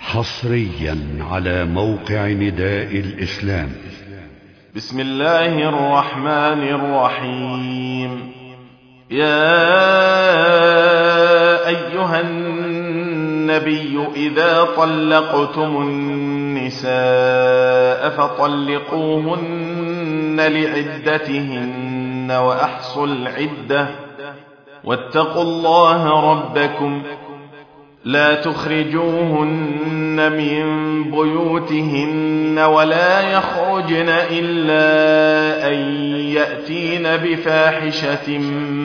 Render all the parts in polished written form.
حصريا على موقع نداء الإسلام. بسم الله الرحمن الرحيم. يا أيها النبي إذا طلقتم النساء فطلقوهن لعدتهن وأحصوا العدة واتقوا الله ربكم لا تخرجوهن من بيوتهن ولا يخرجن إلا أن يأتين بفاحشة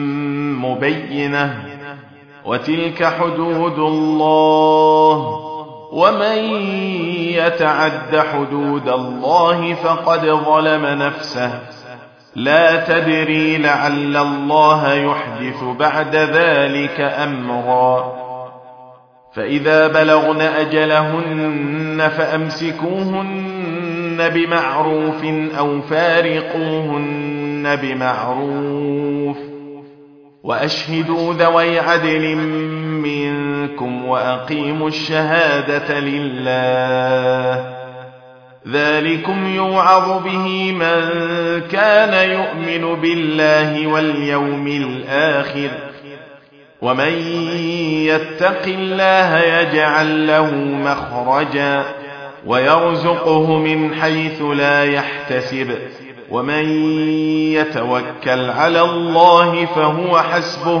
مبينة وتلك حدود الله ومن يتعد حدود الله فقد ظلم نفسه لا تدري لعل الله يحدث بعد ذلك أمرا. فإذا بلغن أجلهن فأمسكوهن بمعروف أو فارقوهن بمعروف وأشهدوا ذوي عدل منكم وأقيموا الشهادة لله ذلكم يوعظ به من كان يؤمن بالله واليوم الآخر ومن يتق الله يجعل له مخرجا ويرزقه من حيث لا يحتسب ومن يتوكل على الله فهو حسبه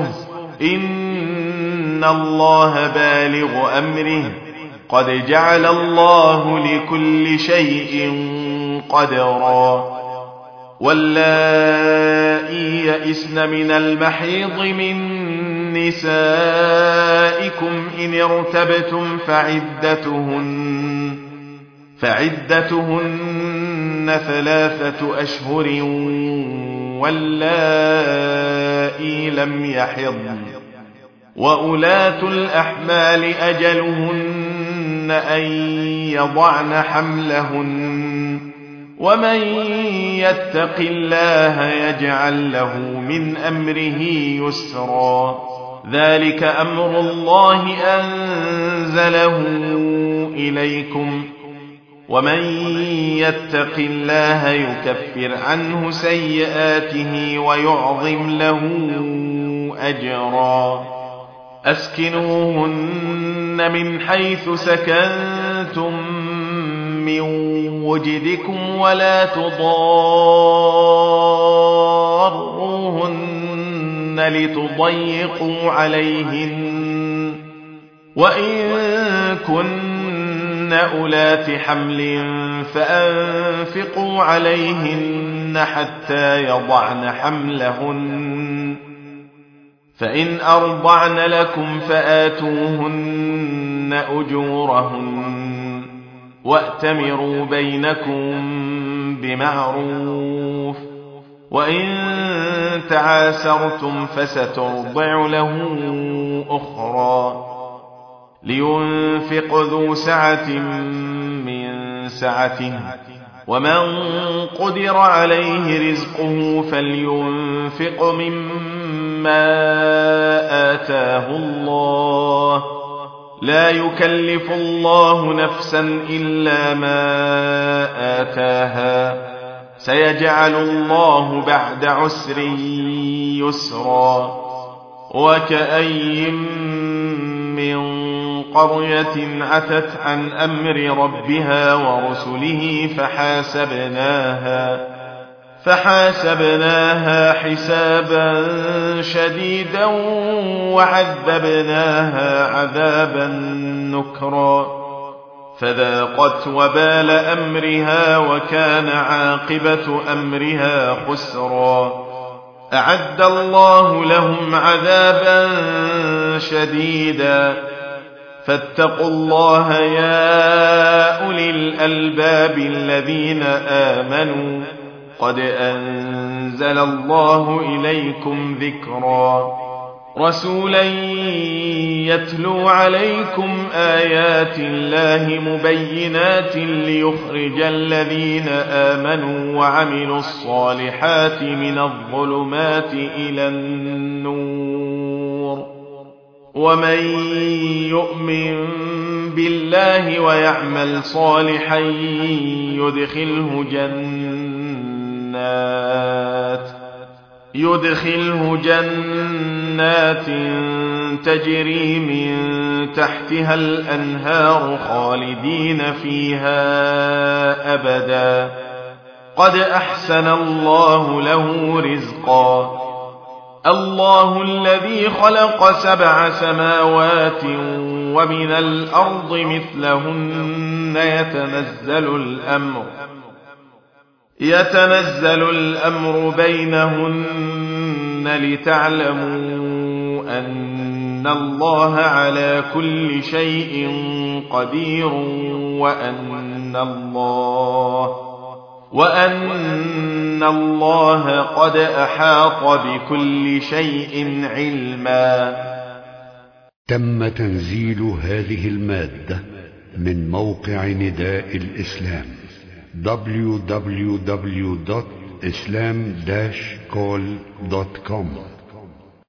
إن الله بالغ أمره قد جعل الله لكل شيء قدرا. واللائي يئسن من المحيض من نسائكم إن ارتبتم فعدتهن 3 أشهر واللائي لم يحضن وأولاة الأحمال أجلهن أن يضعن حملهن ومن يتق الله يجعل له من أمره يسرا. ذلك أمر الله أنزله إليكم ومن يتق الله يكفر عنه سيئاته ويعظم له أجرا. أسكنوهن من حيث سكنتم من وجدكم ولا تضاروهن لتضيقوا عليهن وإن كن أولات حمل فأنفقوا عليهن حتى يضعن حملهن فإن أرضعن لكم فآتوهن أجورهن وأتمروا بينكم بمعروف وإن تعاسرتم فسترضع له أخرى. لينفق ذو سعة من سعته ومن قدر عليه رزقه فلينفق مما آتاه الله لا يكلف الله نفسا إلا ما آتاها سيجعل الله بعد عسر يسرا. وكأي من قرية عتت عن أمر ربها ورسله فحاسبناها حسابا شديدا وعذبناها عذابا نكرا فذاقت وبال أمرها وكان عاقبة أمرها خسرا. أعد الله لهم عذابا شديدا فاتقوا الله يا أولي الألباب الذين آمنوا قد أنزل الله إليكم ذكرا. رسولا يتلو عليكم آيات الله مبينات ليخرج الذين آمنوا وعملوا الصالحات من الظلمات إلى النور ومن يؤمن بالله ويعمل صالحا يدخله جنات تجري من تحتها الأنهار خالدين فيها أبدا قد أحسن الله له رزقا. الله الذي خلق 7 سماوات ومن الأرض مثلهن يتنزل الأمر بينهن لتعلموا أن الله على كل شيء قدير وأن الله قد أحاط بكل شيء علما. تم تنزيل هذه المادة من موقع نداء الإسلام www.islam-call.com